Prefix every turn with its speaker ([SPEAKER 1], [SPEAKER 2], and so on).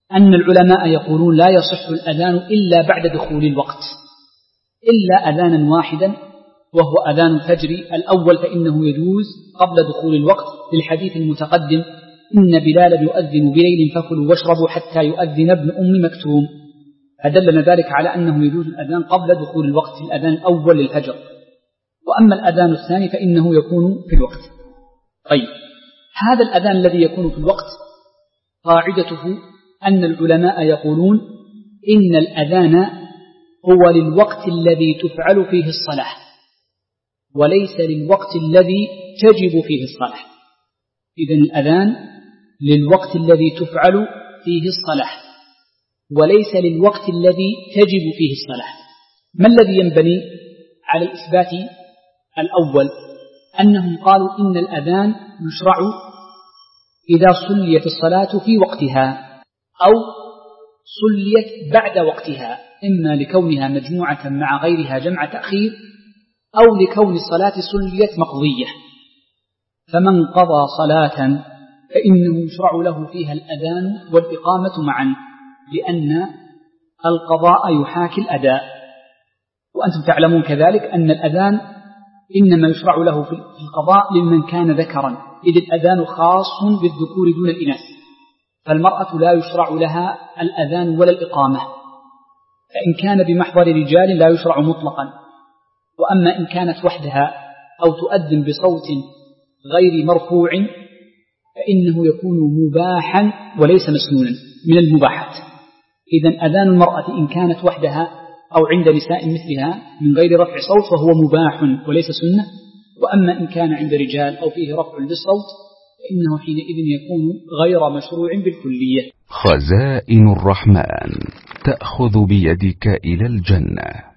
[SPEAKER 1] أن العلماء يقولون لا يصح الأذان إلا بعد دخول الوقت، إلا أذانا واحدا وهو أذان الفجر الأول فإنه يجوز قبل دخول الوقت، للحديث المتقدم إن بلالا يؤذن بليل فكلوا واشربوا حتى يؤذن ابن أم مكتوم، فدلنا ذلك على أنه يجوز الأذان قبل دخول الوقت في الأذان الأول للفجر. وأما الأذان الثاني فإنه يكون في الوقت. طيب، هذا الأذان الذي يكون في الوقت قاعدته أن العلماء يقولون إن الأذان هو للوقت الذي تفعل فيه الصلاة وليس للوقت الذي تجب فيه الصلاة. إذن الأذان للوقت الذي تفعل فيه الصلاة وليس للوقت الذي تجب فيه الصلاة. ما الذي ينبني على الإثبات الأول؟ أنهم قالوا إن الأذان يشرع إذا صليت الصلاة في وقتها أو صليت بعد وقتها، إما لكونها مجموعة مع غيرها جمع تأخير أو لكون الصلاة صليت مقضية. فمن قضى صلاة فإنه يشرع له فيها الأذان والإقامة معا، لأن القضاء يحاكي الأداء. وأنتم تعلمون كذلك أن الأذان إنما يشرع له في القضاء لمن كان ذكرا، إذ الأذان خاص بالذكور دون الإناث، فالمرأة لا يشرع لها الأذان ولا الإقامة، فإن كان بمحضر رجال لا يشرع مطلقا. وأما إن كانت وحدها أو تؤذن بصوت غير مرفوع فإنه يكون مباحا وليس مسنونا من المباحات. إذن أذان المرأة إن كانت وحدها أو عند نساء مثلها من غير رفع صوت فهو مباح وليس سنة، وأما إن كان عند رجال أو فيه رفع للصوت فإنه حينئذ يكون غير مشروع بالكلية.
[SPEAKER 2] خزائن الرحمن تأخذ بيدك إلى الجنة.